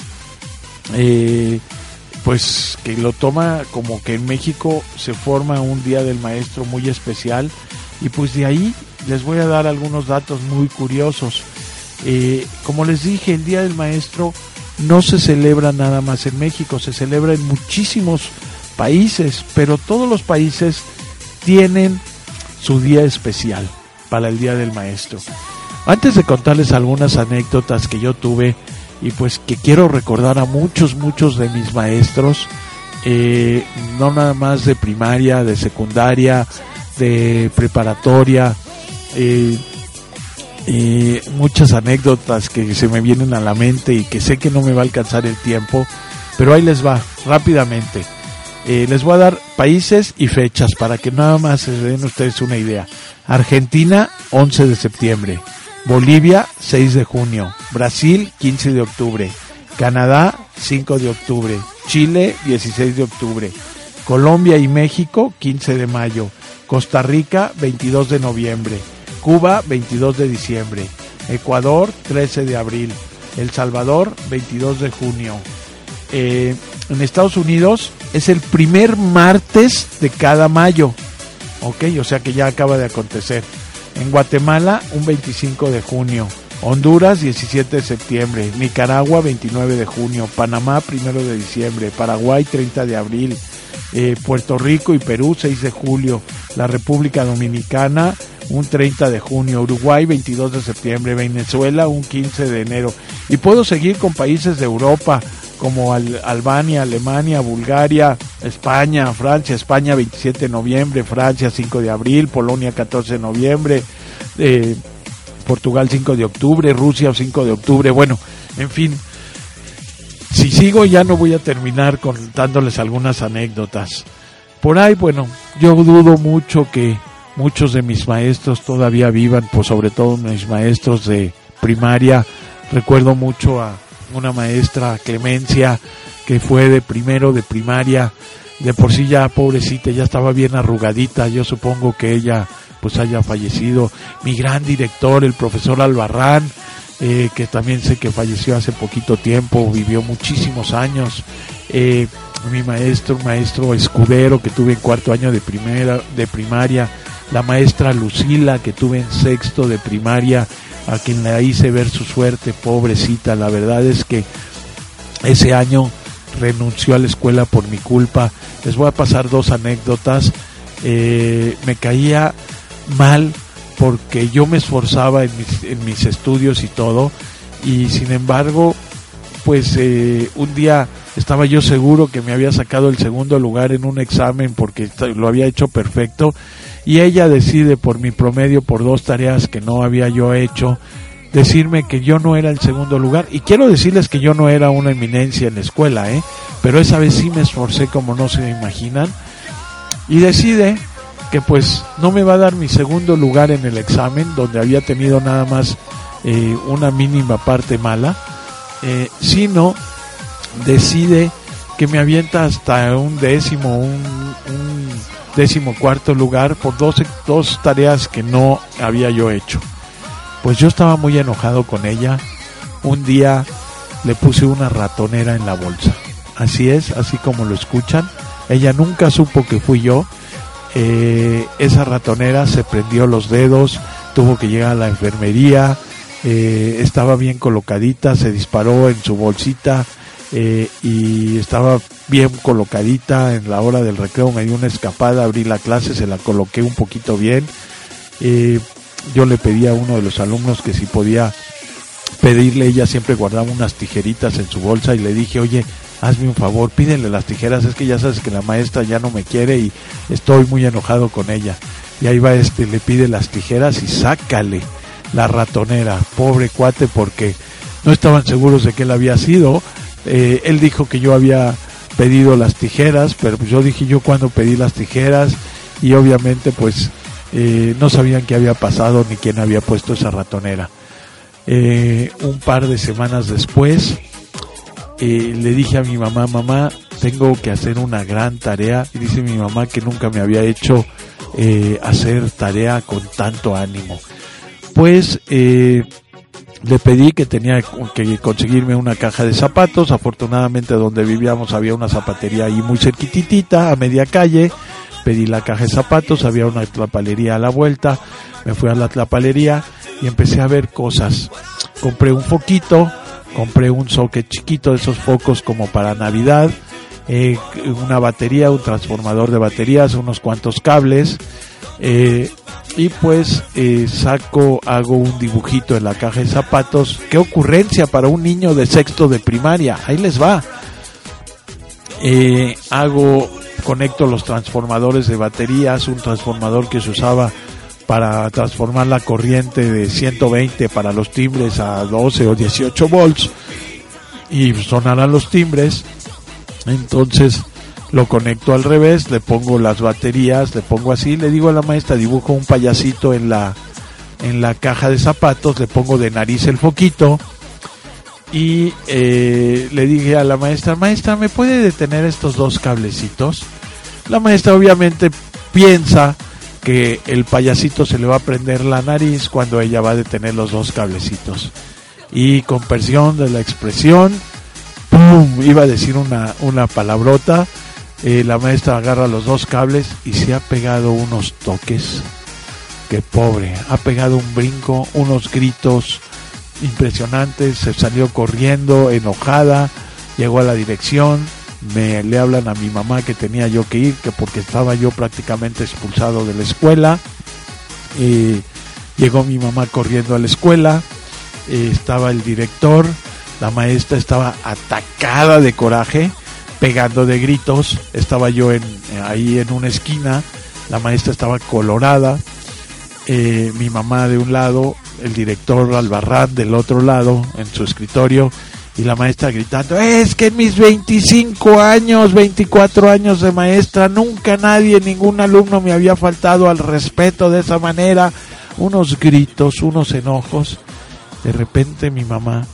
eh, pues que lo toma como que en México se forma un Día del Maestro muy especial, y pues de ahí les voy a dar algunos datos muy curiosos. Eh, como les dije, el Día del Maestro no se celebra nada más en México, se celebra en muchísimos países, pero todos los países tienen su día especial para el Día del Maestro. Antes de contarles algunas anécdotas que yo tuve, y pues que quiero recordar a muchos, muchos de mis maestros, eh, no nada más de primaria, de secundaria, de preparatoria, eh, eh, muchas anécdotas que se me vienen a la mente y que sé que no me va a alcanzar el tiempo, pero ahí les va, rápidamente. Eh, les voy a dar países y fechas para que nada más se den ustedes una idea. Argentina, once de septiembre. Bolivia, seis de junio. Brasil, quince de octubre. Canadá, cinco de octubre. Chile, dieciséis de octubre. Colombia y México, quince de mayo. Costa Rica, veintidós de noviembre. Cuba, veintidós de diciembre. Ecuador, trece de abril. El Salvador, veintidós de junio. Eh, en Estados Unidos es el primer martes de cada mayo. Ok, o sea que ya acaba de acontecer. En Guatemala, un veinticinco de junio. Honduras, diecisiete de septiembre. Nicaragua, veintinueve de junio. Panamá, primero de diciembre. Paraguay, treinta de abril. Eh, Puerto Rico y Perú, seis de julio. La República Dominicana, un treinta de junio. Uruguay, veintidós de septiembre. Venezuela, un quince de enero. Y puedo seguir con países de Europa, como Al- Albania, Alemania, Bulgaria, España, Francia. España, veintisiete de noviembre. Francia, cinco de abril. Polonia, catorce de noviembre. Eh, Portugal, cinco de octubre. Rusia, cinco de octubre. Bueno, en fin, si sigo ya no voy a terminar contándoles algunas anécdotas. Por ahí, bueno, yo dudo mucho que muchos de mis maestros todavía vivan, pues sobre todo mis maestros de primaria. Recuerdo mucho a una maestra, Clemencia, que fue de primero de primaria. De por sí ya pobrecita, ya estaba bien arrugadita. Yo supongo que ella pues haya fallecido. Mi gran director, el profesor Albarrán, eh, que también sé que falleció hace poquito tiempo, vivió muchísimos años. Eh, mi maestro, maestro Escudero, que tuve en cuarto año de primera, de primaria. La maestra Lucila, que tuve en sexto de primaria, a quien le hice ver su suerte, pobrecita. La verdad es que ese año renunció a la escuela por mi culpa. Les voy a pasar dos anécdotas. Eh, me caía mal porque yo me esforzaba en mis, en mis estudios y todo, y sin embargo pues eh, un día estaba yo seguro que me había sacado el segundo lugar en un examen porque lo había hecho perfecto, y ella decide por mi promedio, por dos tareas que no había yo hecho, decirme que yo no era el segundo lugar. Y quiero decirles que yo no era una eminencia en la escuela, ¿eh? Pero esa vez sí me esforcé como no se imaginan, y decide que pues no me va a dar mi segundo lugar en el examen, donde había tenido nada más eh, una mínima parte mala, eh, sino decide que me avienta hasta un décimo, un, un décimo cuarto lugar por dos, dos tareas que no había yo hecho. Pues yo estaba muy enojado con ella. Un día le puse una ratonera en la bolsa. Así es, así como lo escuchan. Ella nunca supo que fui yo. Eh, esa ratonera se prendió los dedos, tuvo que llegar a la enfermería. Eh, estaba bien colocadita, se disparó en su bolsita eh, y estaba bien colocadita. En la hora del recreo me dio una escapada, abrí la clase, se la coloqué un poquito bien. Eh, yo le pedí a uno de los alumnos que si podía pedirle, ella siempre guardaba unas tijeritas en su bolsa, y le dije, oye, hazme un favor, pídele las tijeras, es que ya sabes que la maestra ya no me quiere y estoy muy enojado con ella. Y ahí va este, le pide las tijeras y sácale la ratonera, pobre cuate, porque no estaban seguros de que él había sido. Eh, él dijo que yo había pedido las tijeras, pero pues yo dije, yo cuando pedí las tijeras, y obviamente pues eh, no sabían qué había pasado ni quién había puesto esa ratonera. Eh, un par de semanas después eh, le dije a mi mamá, mamá, tengo que hacer una gran tarea, y dice mi mamá que nunca me había hecho eh, hacer tarea con tanto ánimo. Pues eh, le pedí que tenía que conseguirme una caja de zapatos. Afortunadamente donde vivíamos había una zapatería ahí muy cerquitita, a media calle. Pedí la caja de zapatos, había una tlapalería a la vuelta, me fui a la tlapalería y empecé a ver cosas. Compré un foquito, compré un socket chiquito de esos focos como para Navidad, eh, una batería, un transformador de baterías, unos cuantos cables, eh, y pues eh, saco, hago un dibujito en la caja de zapatos. ¡Qué ocurrencia para un niño de sexto de primaria! Ahí les va. Eh, hago, conecto los transformadores de baterías, un transformador que se usaba para transformar la corriente de ciento veinte para los timbres a doce o dieciocho volts, y sonarán los timbres. Entonces lo conecto al revés, le pongo las baterías, le pongo así, le digo a la maestra, dibujo un payasito en la en la caja de zapatos, le pongo de nariz el foquito, y eh, le dije a la maestra, maestra, ¿me puede detener estos dos cablecitos? La maestra obviamente piensa que el payasito se le va a prender la nariz cuando ella va a detener los dos cablecitos, y con presión de la expresión, ¡pum!, iba a decir una, una palabrota. Eh, la maestra agarra los dos cables y se ha pegado unos toques, que pobre, ha pegado un brinco, unos gritos impresionantes, se salió corriendo enojada, llegó a la dirección, me le hablan a mi mamá que tenía yo que ir, que porque estaba yo prácticamente expulsado de la escuela. Eh, llegó mi mamá corriendo a la escuela, eh, estaba el director, la maestra estaba atacada de coraje, pegando de gritos, estaba yo en ahí en una esquina, la maestra estaba colorada, eh, mi mamá de un lado, el director Albarrán del otro lado en su escritorio, y la maestra gritando, es que en mis veinticinco años, veinticuatro años de maestra, nunca nadie, ningún alumno me había faltado al respeto de esa manera. Unos gritos, unos enojos. De repente mi mamá,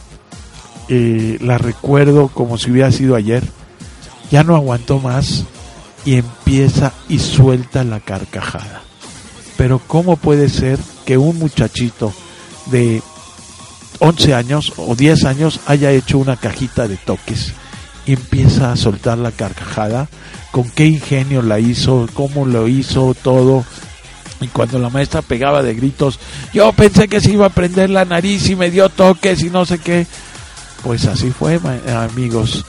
eh, la recuerdo como si hubiera sido ayer, ya no aguantó más y empieza y suelta la carcajada. Pero ¿cómo puede ser que un muchachito de once años o diez años haya hecho una cajita de toques? Y empieza a soltar la carcajada. ¿Con qué ingenio la hizo? ¿Cómo lo hizo todo? Y cuando la maestra pegaba de gritos, yo pensé que se iba a prender la nariz y me dio toques y no sé qué. Pues así fue, amigos.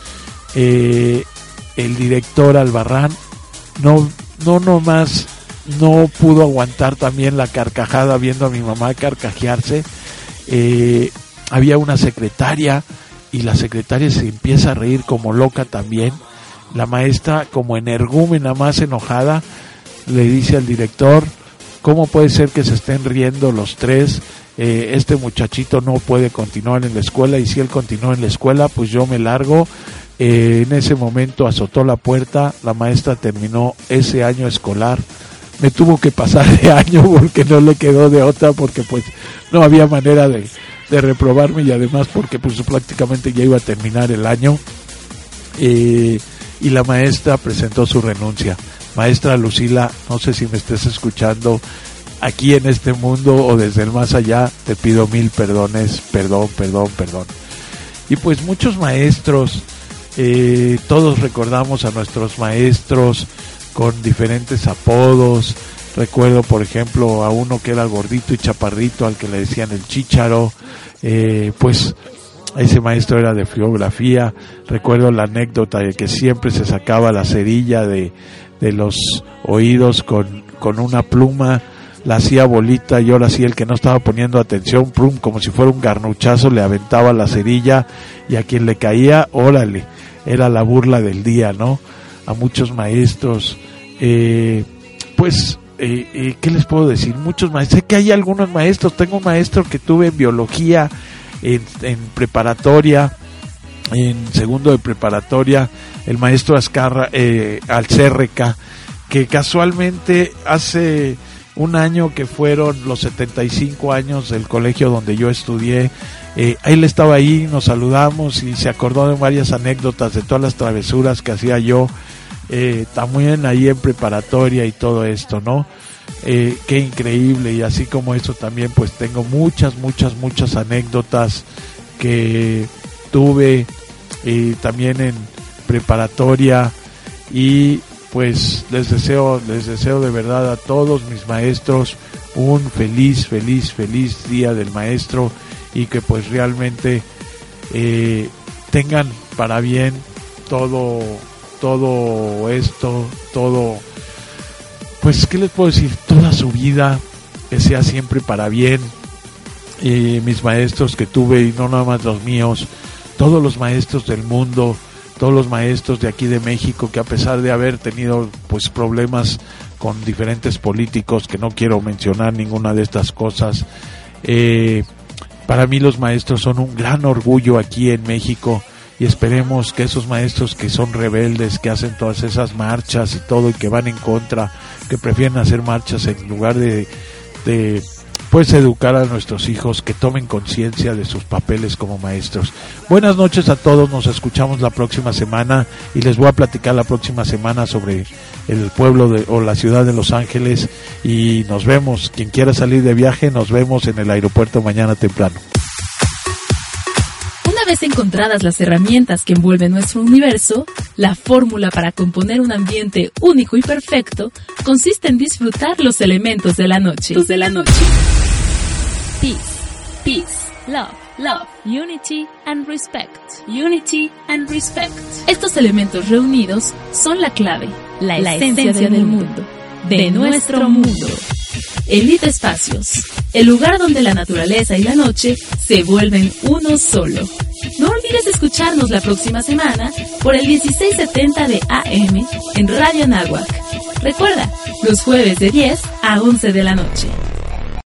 Eh, el director Albarrán no, no nomás no pudo aguantar también la carcajada viendo a mi mamá carcajearse. Eh, había una secretaria y la secretaria se empieza a reír como loca también. La maestra, como energúmena, más enojada, le dice al director, ¿cómo puede ser que se estén riendo los tres? Eh, este muchachito no puede continuar en la escuela, y si él continúa en la escuela, pues yo me largo. Eh, en ese momento azotó la puerta, la maestra terminó ese año escolar. Me tuvo que pasar de año porque no le quedó de otra, porque pues no había manera de, de reprobarme, y además porque pues prácticamente ya iba a terminar el año. Eh, y la maestra presentó su renuncia. Maestra Lucila, no sé si me estés escuchando aquí en este mundo o desde el más allá, te pido mil perdones, perdón, perdón, perdón. Y pues muchos maestros, eh, todos recordamos a nuestros maestros con diferentes apodos. Recuerdo, por ejemplo, a uno que era gordito y chaparrito, al que le decían el chícharo, eh, pues ese maestro era de geografía. Recuerdo la anécdota de que siempre se sacaba la cerilla de, de los oídos con, con una pluma, la hacía bolita y ahora sí el que no estaba poniendo atención, plum, como si fuera un garnuchazo, le aventaba la cerilla y a quien le caía, órale, era la burla del día, ¿no? A muchos maestros, eh, pues, eh, eh, ¿qué les puedo decir? Muchos maestros, sé que hay algunos maestros, tengo un maestro que tuve en biología, en, en preparatoria, en segundo de preparatoria, el maestro Azcarra, eh, Alcérreca, que casualmente hace un año que fueron los setenta y cinco años del colegio donde yo estudié, eh, él estaba ahí, nos saludamos y se acordó de varias anécdotas de todas las travesuras que hacía yo, eh, también ahí en preparatoria y todo esto, ¿no? Eh, qué increíble, y así como eso también pues tengo muchas, muchas, muchas anécdotas que tuve eh, también en preparatoria, y pues les deseo, les deseo de verdad a todos mis maestros un feliz, feliz, feliz día del maestro, y que pues realmente eh, tengan para bien todo, todo esto, todo, pues qué les puedo decir, toda su vida, que sea siempre para bien. Eh, mis maestros que tuve, y no nada más los míos, todos los maestros del mundo, todos los maestros de aquí de México, que a pesar de haber tenido pues problemas con diferentes políticos, que no quiero mencionar ninguna de estas cosas, eh, para mí los maestros son un gran orgullo aquí en México, y esperemos que esos maestros que son rebeldes, que hacen todas esas marchas y todo, y que van en contra, que prefieren hacer marchas en lugar de, de pues educar a nuestros hijos, que tomen conciencia de sus papeles como maestros. Buenas noches a todos, nos escuchamos la próxima semana, y les voy a platicar la próxima semana sobre el pueblo de, o la ciudad de Los Ángeles, y nos vemos, quien quiera salir de viaje, nos vemos en el aeropuerto mañana temprano. Una vez encontradas las herramientas que envuelven nuestro universo, la fórmula para componer un ambiente único y perfecto consiste en disfrutar los elementos de la noche. De la noche. Peace, peace, love, love, unity and respect, unity and respect. Estos elementos reunidos son la clave, la, la esencia, esencia del mundo, de, de nuestro mundo. Elite Espacios, el lugar donde la naturaleza y la noche se vuelven uno solo. No olvides escucharnos la próxima semana por el dieciséis setenta de A M en Radio Anáhuac. Recuerda, los jueves de diez a once de la noche.